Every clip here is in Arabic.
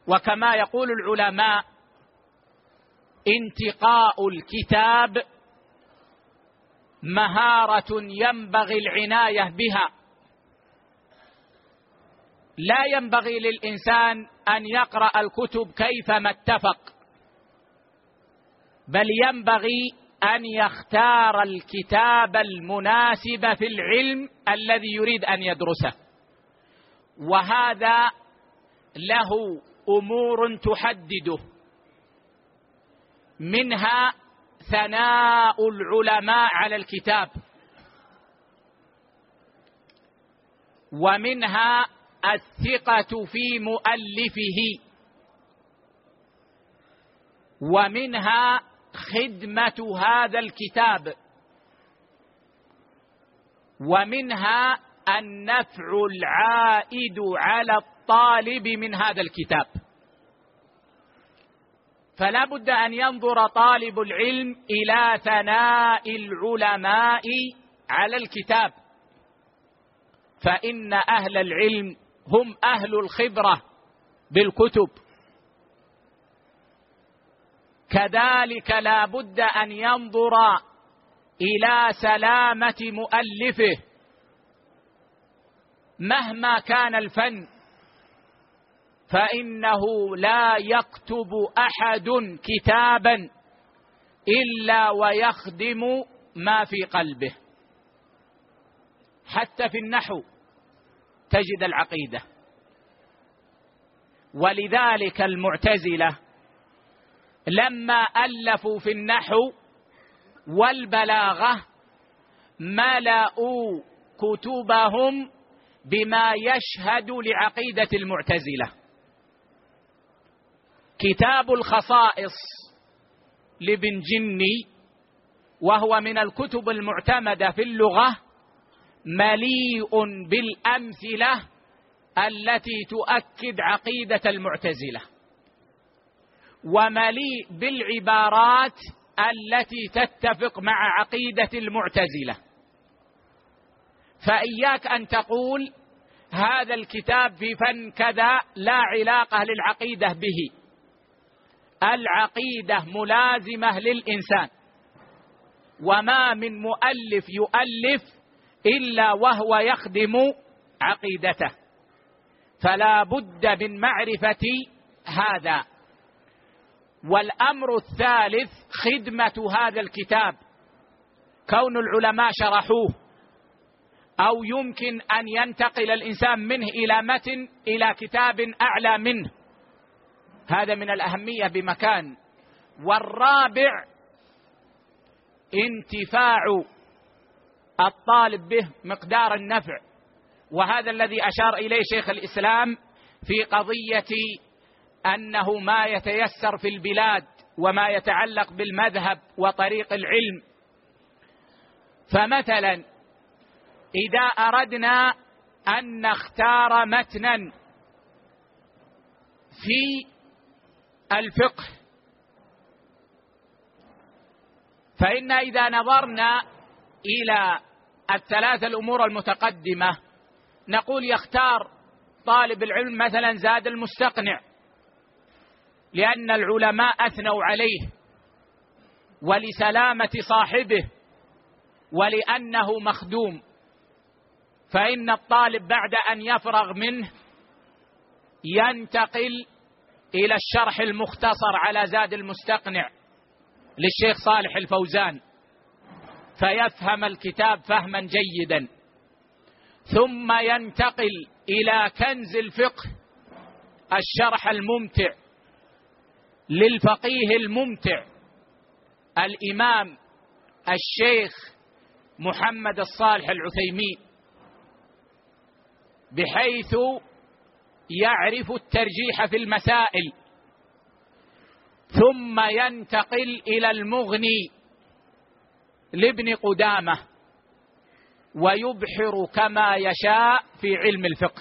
وكما يقول العلماء: انتقاء الكتاب مهارة ينبغي العناية بها. لا ينبغي للإنسان أن يقرأ الكتب كيفما اتفق، بل ينبغي أن يختار الكتاب المناسب في العلم الذي يريد أن يدرسه، وهذا له أمور تحدده، منها ثناء العلماء على الكتاب، ومنها الثقة في مؤلفه، ومنها خدمة هذا الكتاب، ومنها النفع العائد على الطالب من هذا الكتاب. فلا بد أن ينظر طالب العلم إلى ثناء العلماء على الكتاب، فإن أهل العلم هم أهل الخبرة بالكتب. كذلك لا بد أن ينظر إلى سلامة مؤلفه مهما كان الفن، فإنه لا يكتب أحد كتابا إلا ويخدم ما في قلبه. حتى في النحو تجد العقيدة، ولذلك المعتزلة لما ألفوا في النحو والبلاغة ملأوا كتبهم بما يشهد لعقيدة المعتزلة. كتاب الخصائص لابن جني، وهو من الكتب المعتمدة في اللغة، مليء بالأمثلة التي تؤكد عقيدة المعتزلة، ومليء بالعبارات التي تتفق مع عقيدة المعتزلة. فإياك أن تقول هذا الكتاب في فن كذا لا علاقة للعقيدة به. العقيدة ملازمة للإنسان، وما من مؤلف يؤلف إلا وهو يخدم عقيدته، فلا بد من معرفة هذا. والأمر الثالث خدمة هذا الكتاب، كون العلماء شرحوه، أو يمكن أن ينتقل الإنسان منه إلى متن إلى كتاب أعلى منه، هذا من الأهمية بمكان. والرابع انتفاع الطالب به مقدار النفع، وهذا الذي أشار إليه شيخ الإسلام في قضية أنه ما يتيسر في البلاد وما يتعلق بالمذهب وطريق العلم. فمثلا إذا أردنا أن نختار متنا في الفقه، فإن إذا نظرنا إلى الثلاثة الأمور المتقدمة نقول يختار طالب العلم مثلا زاد المستقنع، لأن العلماء أثنوا عليه، ولسلامة صاحبه، ولأنه مخدوم. فإن الطالب بعد أن يفرغ منه ينتقل إلى الشرح المختصر على زاد المستقنع للشيخ صالح الفوزان، فيفهم الكتاب فهما جيدا، ثم ينتقل إلى كنز الفقه، الشرح الممتع للفقيه الممتع الإمام الشيخ محمد الصالح العثيمين، بحيث يعرف الترجيح في المسائل. ثم ينتقل إلى المغني لابن قدامة، ويبحر كما يشاء في علم الفقه.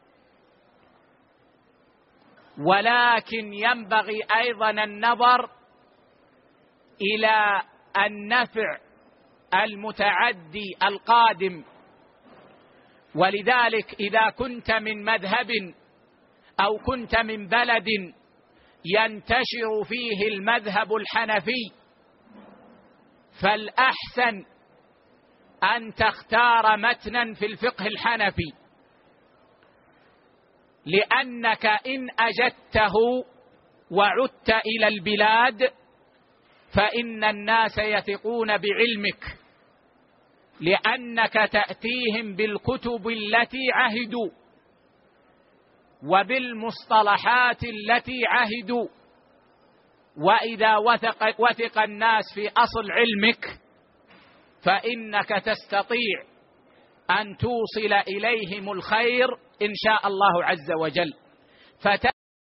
ولكن ينبغي أيضا النظر إلى النفع المتعدي القادم. ولذلك إذا كنت من مذهب أو كنت من بلد ينتشر فيه المذهب الحنفي، فالأحسن أن تختار متنا في الفقه الحنفي، لأنك إن أجدته وعدت إلى البلاد فإن الناس يثقون بعلمك، لأنك تأتيهم بالكتب التي عهدوا وبالمصطلحات التي عهدوا، وإذا وثق الناس في أصل علمك فإنك تستطيع أن توصل إليهم الخير إن شاء الله عز وجل.